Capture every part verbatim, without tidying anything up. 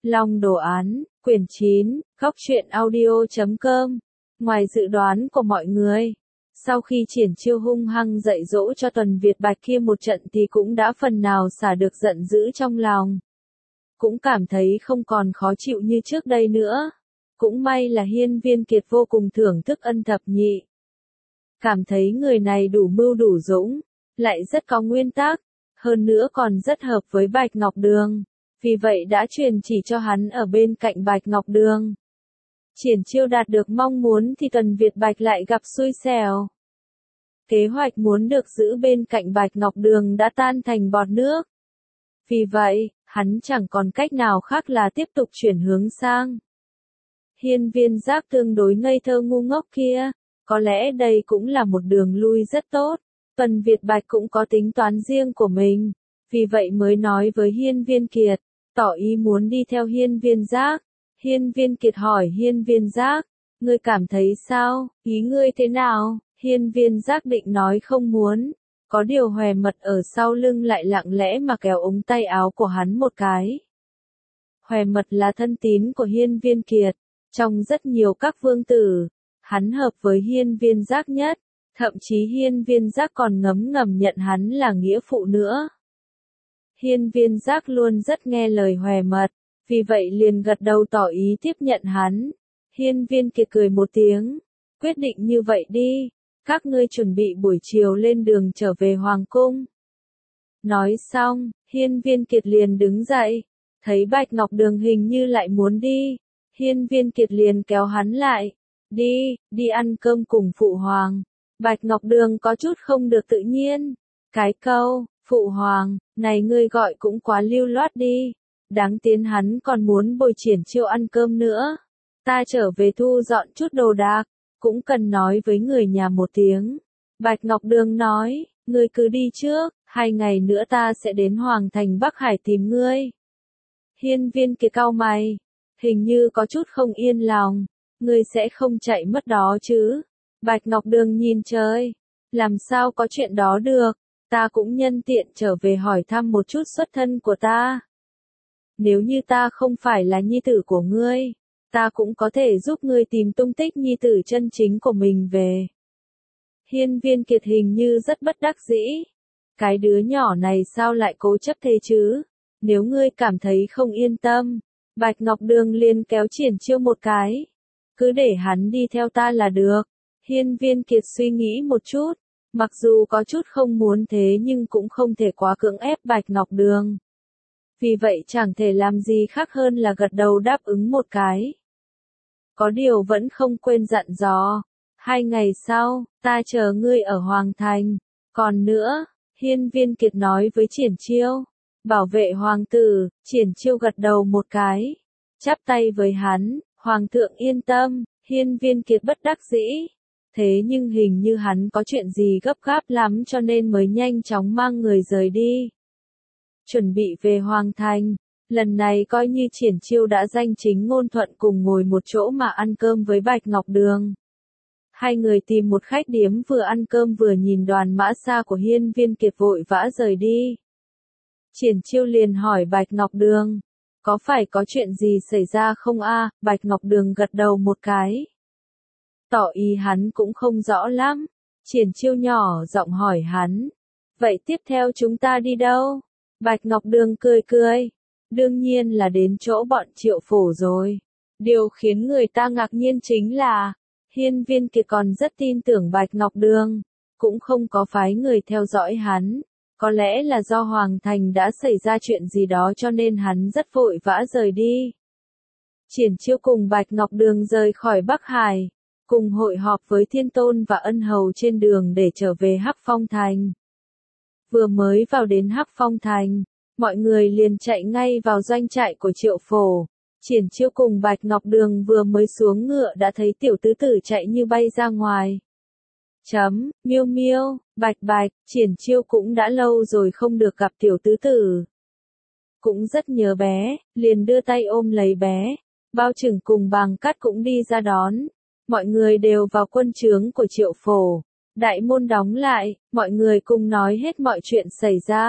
Long đồ án, quyển chín, góc truyện audio chấm com. Ngoài dự đoán của mọi người, sau khi Triển Chiêu hung hăng dạy dỗ cho Tuần Việt Bạch kia một trận thì cũng đã phần nào xả được giận dữ trong lòng. Cũng cảm thấy không còn khó chịu như trước đây nữa. Cũng may là Hiên Viên Kiệt vô cùng thưởng thức Ân Thập Nhị. Cảm thấy người này đủ mưu đủ dũng, lại rất có nguyên tắc, hơn nữa còn rất hợp với Bạch Ngọc Đường. Vì vậy đã truyền chỉ cho hắn ở bên cạnh Bạch Ngọc Đường. Triển Chiêu đạt được mong muốn thì Tuần Việt Bạch lại gặp xui xẻo. Kế hoạch muốn được giữ bên cạnh Bạch Ngọc Đường đã tan thành bọt nước. Vì vậy, hắn chẳng còn cách nào khác là tiếp tục chuyển hướng sang Hiên Viên Giác tương đối ngây thơ ngu ngốc kia. Có lẽ đây cũng là một đường lui rất tốt. Tuần Việt Bạch cũng có tính toán riêng của mình. Vì vậy mới nói với Hiên Viên Kiệt, tỏ ý muốn đi theo Hiên Viên Giác. Hiên Viên Kiệt hỏi Hiên Viên Giác, ngươi cảm thấy sao, ý ngươi thế nào? Hiên Viên Giác định nói không muốn. Có điều Hòe Mật ở sau lưng lại lặng lẽ mà kéo ống tay áo của hắn một cái. Hòe Mật là thân tín của Hiên Viên Kiệt. Trong rất nhiều các vương tử, hắn hợp với Hiên Viên Giác nhất. Thậm chí Hiên Viên Giác còn ngấm ngầm nhận hắn là nghĩa phụ nữa. Hiên Viên Giác luôn rất nghe lời Hòe Mật, vì vậy liền gật đầu tỏ ý tiếp nhận hắn. Hiên Viên Kiệt cười một tiếng, quyết định như vậy đi, các ngươi chuẩn bị buổi chiều lên đường trở về Hoàng Cung. Nói xong, Hiên Viên Kiệt liền đứng dậy, thấy Bạch Ngọc Đường hình như lại muốn đi. Hiên Viên Kiệt liền kéo hắn lại, đi, đi ăn cơm cùng Phụ Hoàng. Bạch Ngọc Đường có chút không được tự nhiên, cái câu, Phụ Hoàng, này ngươi gọi cũng quá lưu loát đi, đáng tiến hắn còn muốn bồi Triển Chiêu ăn cơm nữa. Ta trở về thu dọn chút đồ đạc, cũng cần nói với người nhà một tiếng. Bạch Ngọc Đường nói, ngươi cứ đi trước, hai ngày nữa ta sẽ đến Hoàng Thành Bắc Hải tìm ngươi. Hiên Viên Kiệt cau mày, hình như có chút không yên lòng, ngươi sẽ không chạy mất đó chứ? Bạch Ngọc Đường nhìn trời, làm sao có chuyện đó được, ta cũng nhân tiện trở về hỏi thăm một chút xuất thân của ta. Nếu như ta không phải là nhi tử của ngươi, ta cũng có thể giúp ngươi tìm tung tích nhi tử chân chính của mình về. Hiên Viên Kiệt hình như rất bất đắc dĩ. Cái đứa nhỏ này sao lại cố chấp thế chứ? Nếu ngươi cảm thấy không yên tâm, Bạch Ngọc Đường liền kéo Triển Chiêu một cái. Cứ để hắn đi theo ta là được. Hiên Viên Kiệt suy nghĩ một chút, mặc dù có chút không muốn thế nhưng cũng không thể quá cưỡng ép Bạch Ngọc Đường. Vì vậy chẳng thể làm gì khác hơn là gật đầu đáp ứng một cái. Có điều vẫn không quên dặn dò, hai ngày sau, ta chờ ngươi ở Hoàng Thành. Còn nữa, Hiên Viên Kiệt nói với Triển Chiêu, bảo vệ hoàng tử. Triển Chiêu gật đầu một cái, chắp tay với hắn, Hoàng thượng yên tâm. Hiên Viên Kiệt bất đắc dĩ. Thế nhưng hình như hắn có chuyện gì gấp gáp lắm cho nên mới nhanh chóng mang người rời đi. Chuẩn bị về Hoàng Thành, lần này coi như Triển Chiêu đã danh chính ngôn thuận cùng ngồi một chỗ mà ăn cơm với Bạch Ngọc Đường. Hai người tìm một khách điếm vừa ăn cơm vừa nhìn đoàn mã xa của Hiên Viên Kiệt vội vã rời đi. Triển Chiêu liền hỏi Bạch Ngọc Đường, có phải có chuyện gì xảy ra không a? Bạch Ngọc Đường gật đầu một cái, tỏ ý hắn cũng không rõ lắm. Triển Chiêu nhỏ giọng hỏi hắn, vậy tiếp theo chúng ta đi đâu? Bạch Ngọc Đường cười cười, đương nhiên là đến chỗ bọn Triệu Phổ rồi. Điều khiến người ta ngạc nhiên chính là, Hiên Viên Kiệt còn rất tin tưởng Bạch Ngọc Đường, cũng không có phái người theo dõi hắn. Có lẽ là do Hoàng Thành đã xảy ra chuyện gì đó cho nên hắn rất vội vã rời đi. Triển Chiêu cùng Bạch Ngọc Đường rời khỏi Bắc Hải, cùng hội họp với Thiên Tôn và Ân Hầu trên đường để trở về Hắc Phong Thành. Vừa mới vào đến Hắc Phong Thành, mọi người liền chạy ngay vào doanh trại của Triệu Phổ. Triển Chiêu cùng Bạch Ngọc Đường vừa mới xuống ngựa đã thấy tiểu tứ tử chạy như bay ra ngoài. Chấm, miêu miêu, Bạch Bạch, Triển Chiêu cũng đã lâu rồi không được gặp tiểu tứ tử. Cũng rất nhớ bé, liền đưa tay ôm lấy bé. Bao Trừng cùng Bàng Cát cũng đi ra đón. Mọi người đều vào quân trướng của Triệu Phổ. Đại môn đóng lại, mọi người cùng nói hết mọi chuyện xảy ra.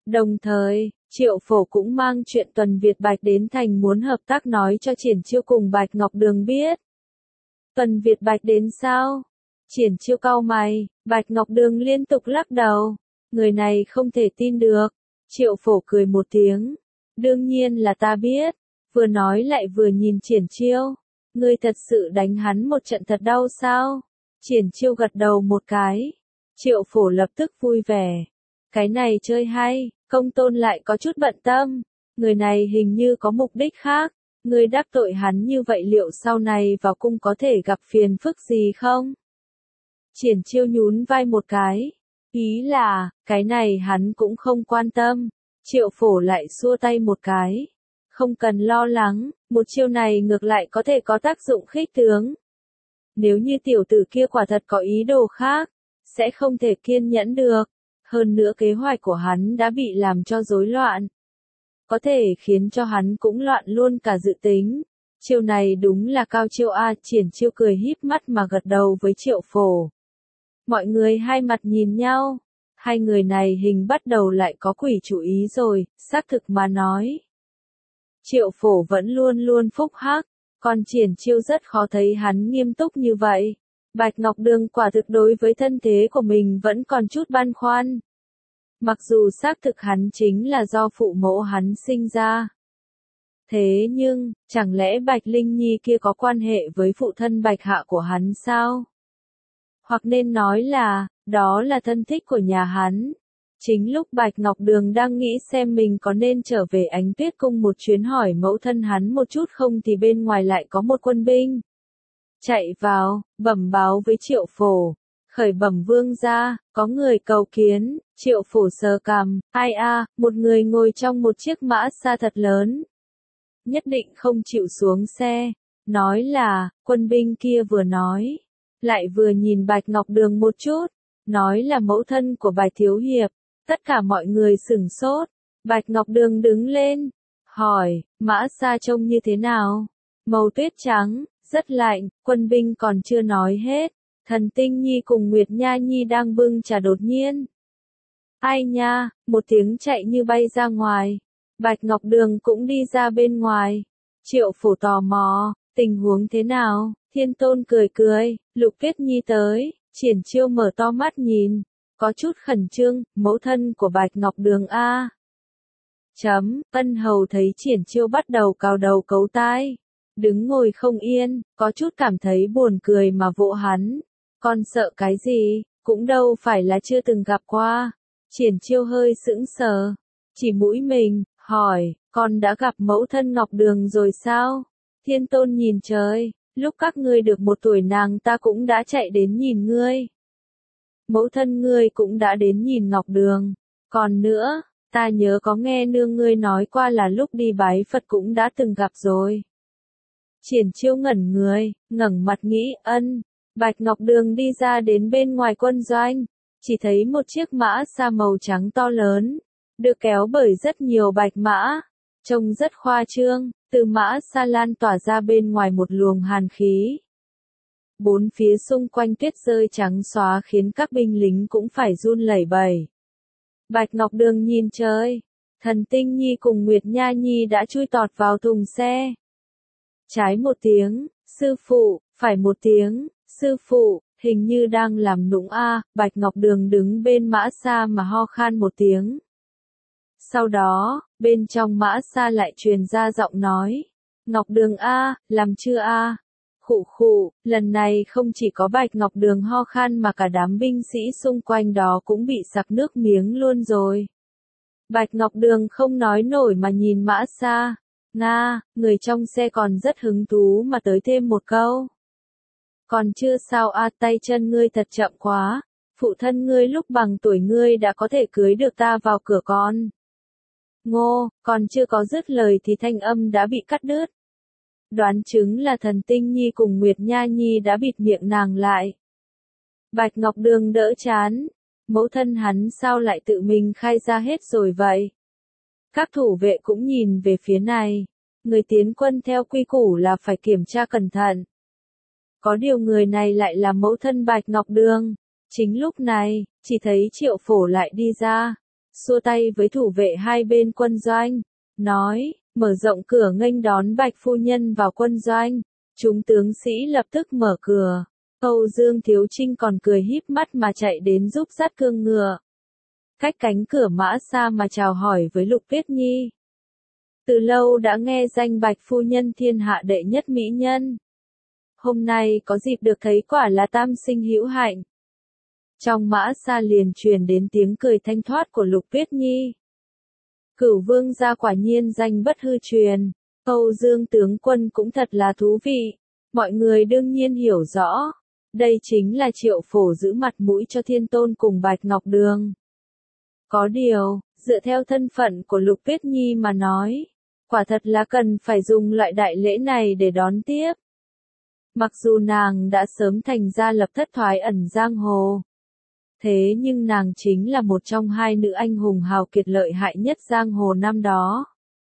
Đồng thời, Triệu Phổ cũng mang chuyện Tuần Việt Bạch đến thành muốn hợp tác nói cho Triển Chiêu cùng Bạch Ngọc Đường biết. Tuần Việt Bạch đến sao? Triển Chiêu cau mày, Bạch Ngọc Đường liên tục lắc đầu. Người này không thể tin được. Triệu Phổ cười một tiếng. Đương nhiên là ta biết. Vừa nói lại vừa nhìn Triển Chiêu. Ngươi thật sự đánh hắn một trận thật đau sao? Triển Chiêu gật đầu một cái. Triệu Phổ lập tức vui vẻ. Cái này chơi hay, Công Tôn lại có chút bận tâm. Người này hình như có mục đích khác. Ngươi đắc tội hắn như vậy liệu sau này vào cung có thể gặp phiền phức gì không? Triển Chiêu nhún vai một cái. Ý là, cái này hắn cũng không quan tâm. Triệu Phổ lại xua tay một cái. Không cần lo lắng, một chiêu này ngược lại có thể có tác dụng khích tướng. Nếu như tiểu tử kia quả thật có ý đồ khác, sẽ không thể kiên nhẫn được. Hơn nữa kế hoạch của hắn đã bị làm cho rối loạn. Có thể khiến cho hắn cũng loạn luôn cả dự tính. Chiêu này đúng là cao chiêu a. Triển Chiêu cười híp mắt mà gật đầu với Triệu Phổ. Mọi người hai mặt nhìn nhau. Hai người này hình bắt đầu lại có quỷ chủ ý rồi, xác thực mà nói. Triệu Phổ vẫn luôn luôn phúc hắc, còn Triển Chiêu rất khó thấy hắn nghiêm túc như vậy. Bạch Ngọc Đường quả thực đối với thân thế của mình vẫn còn chút băn khoăn. Mặc dù xác thực hắn chính là do phụ mẫu hắn sinh ra. Thế nhưng, chẳng lẽ Bạch Linh Nhi kia có quan hệ với phụ thân Bạch Hạ của hắn sao? Hoặc nên nói là, đó là thân thích của nhà hắn. Chính lúc Bạch Ngọc Đường đang nghĩ xem mình có nên trở về Ánh Tuyết Cung một chuyến hỏi mẫu thân hắn một chút không thì bên ngoài lại có một quân binh. Chạy vào, bẩm báo với Triệu Phổ. Khởi bẩm vương gia, có người cầu kiến. Triệu Phổ sờ cằm, ai a, một người ngồi trong một chiếc mã xa thật lớn. Nhất định không chịu xuống xe. Nói là, quân binh kia vừa nói. Lại vừa nhìn Bạch Ngọc Đường một chút. Nói là mẫu thân của Bạch Thiếu Hiệp. Tất cả mọi người sửng sốt. Bạch Ngọc Đường đứng lên. Hỏi, mã xa trông như thế nào? Màu tuyết trắng, rất lạnh, quân binh còn chưa nói hết. Thần Tinh Nhi cùng Nguyệt Nha Nhi đang bưng trà đột nhiên. Ai nha, một tiếng chạy như bay ra ngoài. Bạch Ngọc Đường cũng đi ra bên ngoài. Triệu Phổ tò mò, tình huống thế nào? Thiên Tôn cười cười, Lục Tuyết Nhi tới. Triển Chiêu mở to mắt nhìn. Có chút khẩn trương, mẫu thân của Bạch Ngọc Đường a. Chấm, Ân Hầu thấy Triển Chiêu bắt đầu cào đầu cấu tai. Đứng ngồi không yên, có chút cảm thấy buồn cười mà vỗ hắn. Con sợ cái gì, cũng đâu phải là chưa từng gặp qua. Triển Chiêu hơi sững sờ, chỉ mũi mình, hỏi, con đã gặp mẫu thân Ngọc Đường rồi sao? Thiên Tôn nhìn trời, lúc các ngươi được một tuổi nàng ta cũng đã chạy đến nhìn ngươi. Mẫu thân ngươi cũng đã đến nhìn Ngọc Đường. Còn nữa, ta nhớ có nghe nương ngươi nói qua là lúc đi bái Phật cũng đã từng gặp rồi. Triển Chiêu ngẩn người, ngẩng mặt nghĩ, ân. Bạch Ngọc Đường đi ra đến bên ngoài quân doanh, chỉ thấy một chiếc mã xa màu trắng to lớn, được kéo bởi rất nhiều bạch mã, trông rất khoa trương, từ mã xa lan tỏa ra bên ngoài một luồng hàn khí. Bốn phía xung quanh tuyết rơi trắng xóa khiến các binh lính cũng phải run lẩy bẩy. Bạch Ngọc Đường nhìn trời, Thần Tinh Nhi cùng Nguyệt Nha Nhi đã chui tọt vào thùng xe. Trái một tiếng, sư phụ, phải một tiếng, sư phụ, hình như đang làm nũng a. Bạch Ngọc Đường đứng bên mã xa mà ho khan một tiếng. Sau đó, bên trong mã xa lại truyền ra giọng nói. Ngọc Đường a, làm chưa a? Khụ khụ, lần này không chỉ có Bạch Ngọc Đường ho khan mà cả đám binh sĩ xung quanh đó cũng bị sặc nước miếng luôn rồi. Bạch Ngọc Đường không nói nổi mà nhìn mã xa. Nga, người trong xe còn rất hứng thú mà tới thêm một câu. Còn chưa sao a, tay chân ngươi thật chậm quá. Phụ thân ngươi lúc bằng tuổi ngươi đã có thể cưới được ta vào cửa con. Ngô, còn chưa có dứt lời thì thanh âm đã bị cắt đứt. Đoán chứng là Thần Tinh Nhi cùng Nguyệt Nha Nhi đã bịt miệng nàng lại. Bạch Ngọc Đường đỡ chán. Mẫu thân hắn sao lại tự mình khai ra hết rồi vậy? Các thủ vệ cũng nhìn về phía này. Người tiến quân theo quy củ là phải kiểm tra cẩn thận. Có điều người này lại là mẫu thân Bạch Ngọc Đường. Chính lúc này, chỉ thấy Triệu Phổ lại đi ra. xua tay với thủ vệ hai bên quân doanh, nói, mở rộng cửa nghênh đón Bạch phu nhân vào quân doanh. Chúng tướng sĩ lập tức mở cửa. Âu Dương Thiếu Trinh còn cười híp mắt mà chạy đến giúp dắt cương ngựa. Cách cánh cửa mã xa mà chào hỏi với Lục Tuyết Nhi. Từ lâu đã nghe danh Bạch phu nhân thiên hạ đệ nhất mỹ nhân. Hôm nay có dịp được thấy quả là tam sinh hữu hạnh. Trong mã xa liền truyền đến tiếng cười thanh thoát của Lục Tuyết Nhi. Cửu vương gia quả nhiên danh bất hư truyền. Âu Dương tướng quân cũng thật là thú vị. Mọi người đương nhiên hiểu rõ. Đây chính là Triệu Phổ giữ mặt mũi cho Thiên Tôn cùng Bạch Ngọc Đường. Có điều, dựa theo thân phận của Lục Tuyết Nhi mà nói, quả thật là cần phải dùng loại đại lễ này để đón tiếp. Mặc dù nàng đã sớm thành ra lập thất thoái ẩn giang hồ. Thế nhưng nàng chính là một trong hai nữ anh hùng hào kiệt lợi hại nhất giang hồ năm đó.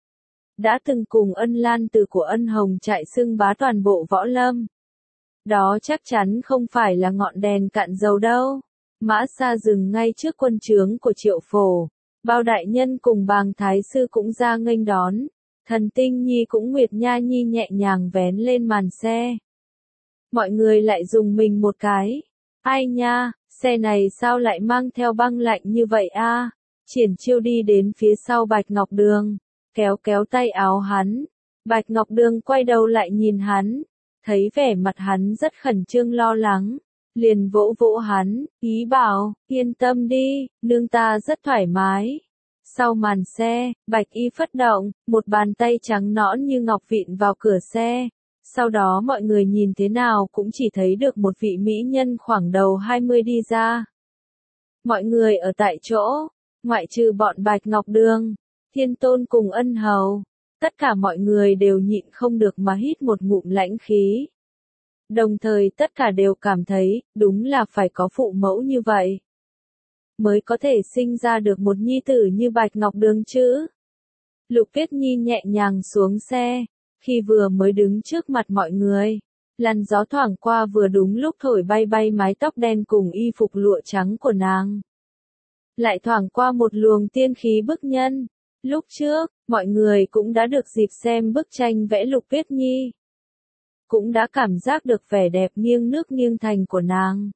Đã từng cùng Ân Lan Từ của Ân Hồng chạy xưng bá toàn bộ võ lâm. Đó chắc chắn không phải là ngọn đèn cạn dầu đâu. Mã xa dừng ngay trước quân trướng của Triệu Phổ. Bao đại nhân cùng Bàng Thái Sư cũng ra nghênh đón. Thần Tinh Nhi cũng Nguyệt Nha Nhi nhẹ nhàng vén lên màn xe. Mọi người lại dùng mình một cái. Ai nha, xe này sao lại mang theo băng lạnh như vậy a? Triển Chiêu đi đến phía sau Bạch Ngọc Đường, kéo kéo tay áo hắn. Bạch Ngọc Đường quay đầu lại nhìn hắn, thấy vẻ mặt hắn rất khẩn trương lo lắng, liền vỗ vỗ hắn, ý bảo, yên tâm đi, nương ta rất thoải mái. Sau màn xe, Bạch Y phất động, một bàn tay trắng nõn như ngọc vịn vào cửa xe. Sau đó mọi người nhìn thế nào cũng chỉ thấy được một vị mỹ nhân khoảng đầu hai mươi đi ra. Mọi người ở tại chỗ, ngoại trừ bọn Bạch Ngọc Đường, Thiên Tôn cùng Ân Hầu, tất cả mọi người đều nhịn không được mà hít một ngụm lãnh khí. Đồng thời tất cả đều cảm thấy, đúng là phải có phụ mẫu như vậy, mới có thể sinh ra được một nhi tử như Bạch Ngọc Đường chứ. Lục Tuyết Nhi nhẹ nhàng xuống xe. Khi vừa mới đứng trước mặt mọi người, làn gió thoảng qua vừa đúng lúc thổi bay bay mái tóc đen cùng y phục lụa trắng của nàng. Lại thoảng qua một luồng tiên khí bức nhân. Lúc trước, mọi người cũng đã được dịp xem bức tranh vẽ Lục Tuyết Nhi. Cũng đã cảm giác được vẻ đẹp nghiêng nước nghiêng thành của nàng.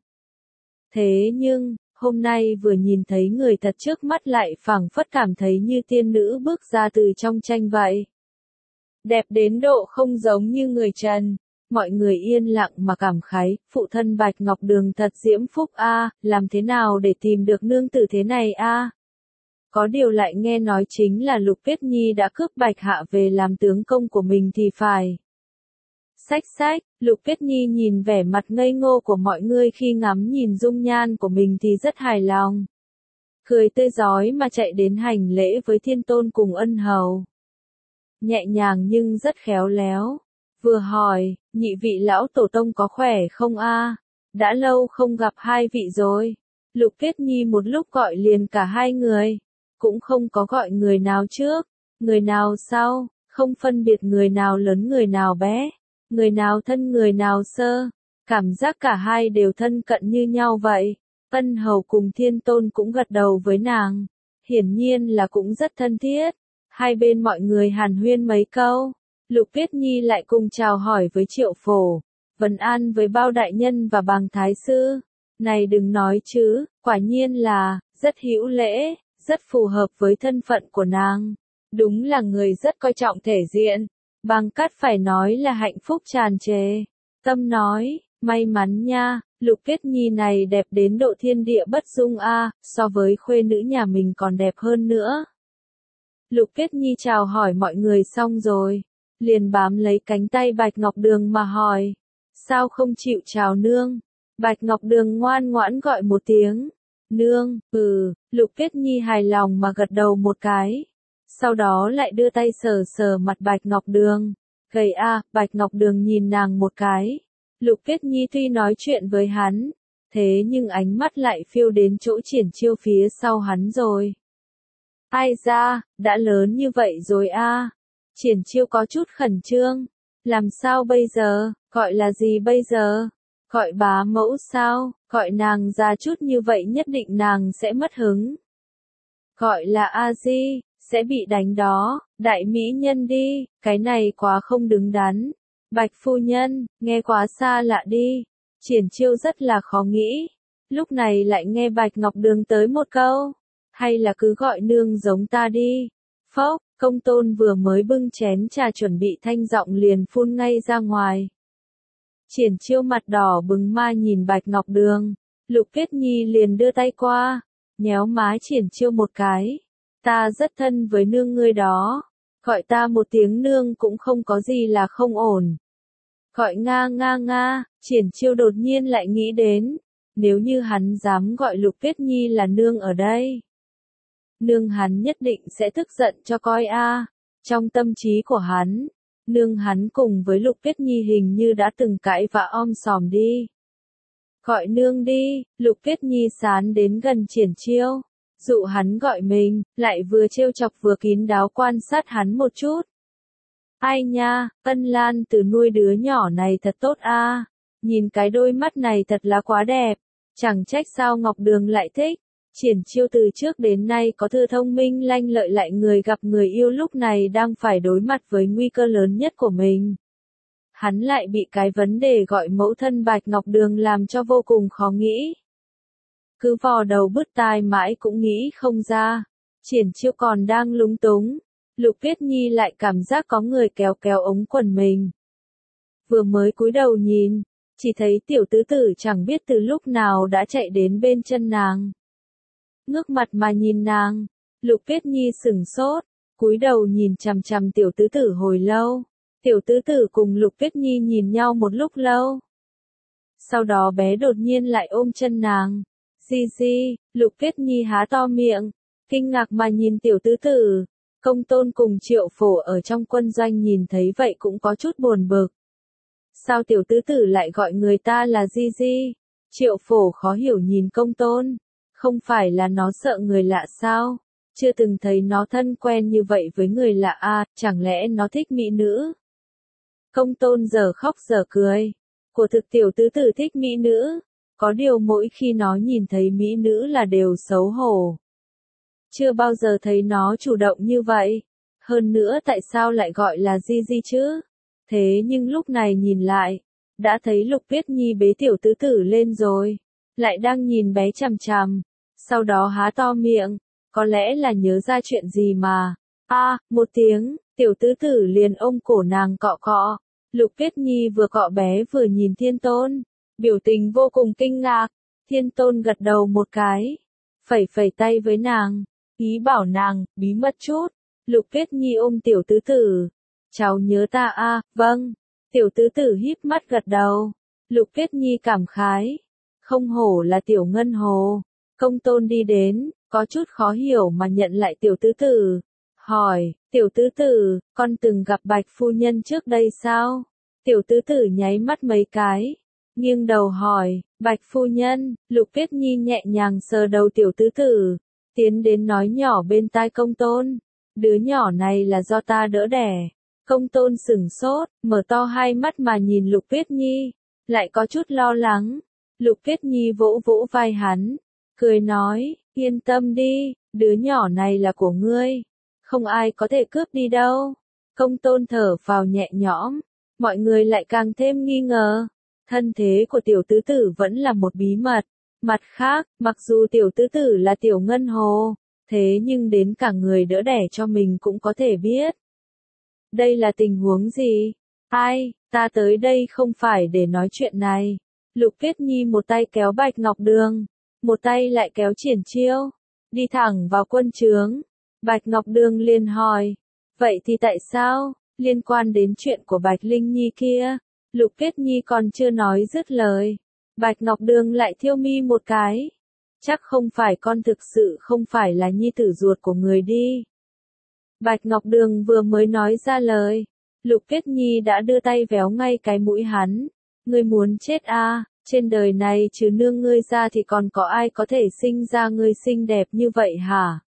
Thế nhưng, hôm nay vừa nhìn thấy người thật trước mắt lại phảng phất cảm thấy như tiên nữ bước ra từ trong tranh vậy. Đẹp đến độ không giống như người trần. Mọi người yên lặng mà cảm khái, phụ thân Bạch Ngọc Đường thật diễm phúc a, làm thế nào để tìm được nương tử thế này a? Có điều lại nghe nói chính là Lục Tuyết Nhi đã cướp Bạch Hạ về làm tướng công của mình thì phải. Xách xách, Lục Tuyết Nhi nhìn vẻ mặt ngây ngô của mọi người khi ngắm nhìn dung nhan của mình thì rất hài lòng. Cười tươi rói mà chạy đến hành lễ với Thiên Tôn cùng Ân Hầu. Nhẹ nhàng nhưng rất khéo léo. Vừa hỏi, nhị vị lão tổ tông có khỏe không a? Đã lâu không gặp hai vị rồi. Lục Tuyết Nhi một lúc gọi liền cả hai người. Cũng không có gọi người nào trước, người nào sau, không phân biệt người nào lớn người nào bé, người nào thân người nào sơ. Cảm giác cả hai đều thân cận như nhau vậy. Ân Hầu cùng Thiên Tôn cũng gật đầu với nàng. Hiển nhiên là cũng rất thân thiết. Hai bên mọi người hàn huyên mấy câu. Lục Tuyết Nhi lại cùng chào hỏi với Triệu Phổ, vấn an với Bao đại nhân và Bàng Thái Sư. Này đừng nói chứ, quả nhiên là, rất hữu lễ, rất phù hợp với thân phận của nàng. Đúng là người rất coi trọng thể diện. Bàng Cát phải nói là hạnh phúc tràn trề. Tâm nói, may mắn nha, Lục Tuyết Nhi này đẹp đến độ thiên địa bất dung a, so với khuê nữ nhà mình còn đẹp hơn nữa. Lục Tuyết Nhi chào hỏi mọi người xong rồi, liền bám lấy cánh tay Bạch Ngọc Đường mà hỏi, sao không chịu chào nương? Bạch Ngọc Đường ngoan ngoãn gọi một tiếng, nương, ừ, Lục Tuyết Nhi hài lòng mà gật đầu một cái, sau đó lại đưa tay sờ sờ mặt Bạch Ngọc Đường, gầy a, Bạch Ngọc Đường nhìn nàng một cái, Lục Tuyết Nhi tuy nói chuyện với hắn, thế nhưng ánh mắt lại phiêu đến chỗ Triển Chiêu phía sau hắn rồi. Ai ra, đã lớn như vậy rồi a. Triển Chiêu có chút khẩn trương. Làm sao bây giờ, gọi là gì bây giờ? Gọi bá mẫu sao, gọi nàng ra chút như vậy nhất định nàng sẽ mất hứng. Gọi là a di, sẽ bị đánh đó, đại mỹ nhân đi, cái này quá không đứng đắn. Bạch phu nhân, nghe quá xa lạ đi. Triển Chiêu rất là khó nghĩ. Lúc này lại nghe Bạch Ngọc Đường tới một câu. Hay là cứ gọi nương giống ta đi. Phốc, Công Tôn vừa mới bưng chén trà chuẩn bị thanh giọng liền phun ngay ra ngoài. Triển Chiêu mặt đỏ bừng ma nhìn Bạch Ngọc Đường. Lục Tuyết Nhi liền đưa tay qua, nhéo má Triển Chiêu một cái. Ta rất thân với nương ngươi đó. Gọi ta một tiếng nương cũng không có gì là không ổn. Gọi nga nga nga, Triển Chiêu đột nhiên lại nghĩ đến. Nếu như hắn dám gọi Lục Tuyết Nhi là nương ở đây. Nương hắn nhất định sẽ tức giận cho coi a. Trong tâm trí của hắn, nương hắn cùng với Lục Tuyết Nhi hình như đã từng cãi vã om sòm đi. Gọi nương đi, Lục Tuyết Nhi sán đến gần Triển Chiêu. Dụ hắn gọi mình, lại vừa trêu chọc vừa kín đáo quan sát hắn một chút. Ai nha, Ân Lan Tử nuôi đứa nhỏ này thật tốt a. Nhìn cái đôi mắt này thật là quá đẹp. Chẳng trách sao Ngọc Đường lại thích. Triển Chiêu từ trước đến nay có thư thông minh lanh lợi lại người gặp người yêu lúc này đang phải đối mặt với nguy cơ lớn nhất của mình. Hắn lại bị cái vấn đề gọi mẫu thân Bạch Ngọc Đường làm cho vô cùng khó nghĩ. Cứ vò đầu bứt tai mãi cũng nghĩ không ra. Triển Chiêu còn đang lúng túng. Lục Tuyết Nhi lại cảm giác có người kéo kéo ống quần mình. Vừa mới cúi đầu nhìn, chỉ thấy tiểu tứ tử chẳng biết từ lúc nào đã chạy đến bên chân nàng. Ngước mặt mà nhìn nàng, Lục Tuyết Nhi sửng sốt, cúi đầu nhìn chằm chằm tiểu tứ tử hồi lâu. Tiểu tứ tử cùng Lục Tuyết Nhi nhìn nhau một lúc lâu. Sau đó bé đột nhiên lại ôm chân nàng. Di di, Lục Tuyết Nhi há to miệng, kinh ngạc mà nhìn tiểu tứ tử. Công Tôn cùng Triệu Phổ ở trong quân doanh nhìn thấy vậy cũng có chút buồn bực. Sao tiểu tứ tử lại gọi người ta là Di Di? Triệu Phổ khó hiểu nhìn Công Tôn. Không phải là nó sợ người lạ sao? Chưa từng thấy nó thân quen như vậy với người lạ à, chẳng lẽ nó thích mỹ nữ? Công Tôn giờ khóc giờ cười. Của thực tiểu tứ tử thích mỹ nữ. Có điều mỗi khi nó nhìn thấy mỹ nữ là đều xấu hổ. Chưa bao giờ thấy nó chủ động như vậy. Hơn nữa tại sao lại gọi là Di Di chứ? Thế nhưng lúc này nhìn lại, đã thấy Lục Tuyết Nhi bế tiểu tứ tử lên rồi. Lại đang nhìn bé chằm chằm. Sau đó há to miệng. Có lẽ là nhớ ra chuyện gì mà. A, à, một tiếng, tiểu tứ tử liền ôm cổ nàng cọ cọ. Lục Tuyết Nhi vừa cọ bé vừa nhìn Thiên Tôn. Biểu tình vô cùng kinh ngạc. Thiên Tôn gật đầu một cái. Phẩy phẩy tay với nàng. Ý bảo nàng, bí mật chút. Lục Tuyết Nhi ôm tiểu tứ tử. Cháu nhớ ta a, à, vâng. Tiểu tứ tử híp mắt gật đầu. Lục Tuyết Nhi cảm khái. Không hổ là tiểu ngân hồ. Công Tôn đi đến, có chút khó hiểu mà nhận lại tiểu tứ tử. Hỏi, tiểu tứ tử, con từng gặp Bạch phu nhân trước đây sao? Tiểu tứ tử nháy mắt mấy cái. Nghiêng đầu hỏi, Bạch phu nhân, Lục Tuyết Nhi nhẹ nhàng sờ đầu tiểu tứ tử. Tiến đến nói nhỏ bên tai Công Tôn. Đứa nhỏ này là do ta đỡ đẻ. Công Tôn sửng sốt, mở to hai mắt mà nhìn Lục Tuyết Nhi. Lại có chút lo lắng. Lục Tuyết Nhi vỗ vỗ vai hắn. Cười nói, yên tâm đi, đứa nhỏ này là của ngươi. Không ai có thể cướp đi đâu. Công Tôn thở phào nhẹ nhõm. Mọi người lại càng thêm nghi ngờ. Thân thế của tiểu tứ tử vẫn là một bí mật. Mặt khác, mặc dù tiểu tứ tử là tiểu ngân hồ, thế nhưng đến cả người đỡ đẻ cho mình cũng có thể biết. Đây là tình huống gì? Ai, ta tới đây không phải để nói chuyện này. Lục Tuyết Nhi một tay kéo Bạch Ngọc Đường, một tay lại kéo Triển Chiêu, đi thẳng vào quân trướng. Bạch Ngọc Đường liền hỏi, vậy thì tại sao, liên quan đến chuyện của Bạch Linh Nhi kia? Lục Tuyết Nhi còn chưa nói dứt lời. Bạch Ngọc Đường lại thiêu mi một cái. Chắc không phải con thực sự không phải là nhi tử ruột của người đi. Bạch Ngọc Đường vừa mới nói ra lời. Lục Tuyết Nhi đã đưa tay véo ngay cái mũi hắn. Ngươi muốn chết à, trên đời này trừ nương ngươi ra thì còn có ai có thể sinh ra ngươi xinh đẹp như vậy hả?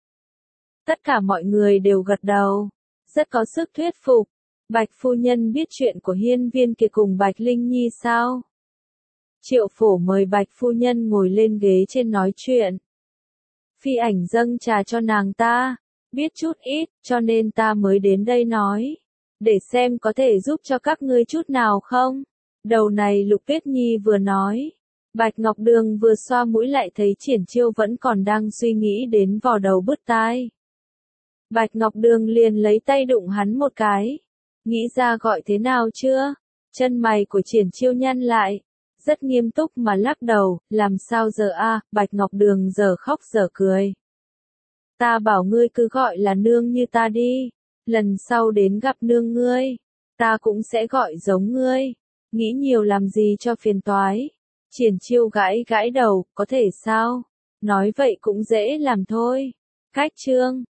Tất cả mọi người đều gật đầu. Rất có sức thuyết phục. Bạch phu nhân biết chuyện của hiên viên kia cùng Bạch Linh Nhi sao? Triệu Phổ mời Bạch phu nhân ngồi lên ghế trên nói chuyện. Phi ảnh dâng trà cho nàng ta, biết chút ít, cho nên ta mới đến đây nói. Để xem có thể giúp cho các ngươi chút nào không? Đầu này Lục Tuyết Nhi vừa nói. Bạch Ngọc Đường vừa xoa mũi lại thấy Triển Chiêu vẫn còn đang suy nghĩ đến vò đầu bứt tai. Bạch Ngọc Đường liền lấy tay đụng hắn một cái. Nghĩ ra gọi thế nào chưa? Chân mày của Triển Chiêu nhăn lại. Rất nghiêm túc mà lắc đầu, làm sao giờ a? À, Bạch Ngọc Đường giờ khóc giờ cười. Ta bảo ngươi cứ gọi là nương như ta đi. Lần sau đến gặp nương ngươi, ta cũng sẽ gọi giống ngươi. Nghĩ nhiều làm gì cho phiền toái. Triển Chiêu gãi gãi đầu, có thể sao? Nói vậy cũng dễ làm thôi. Cách chương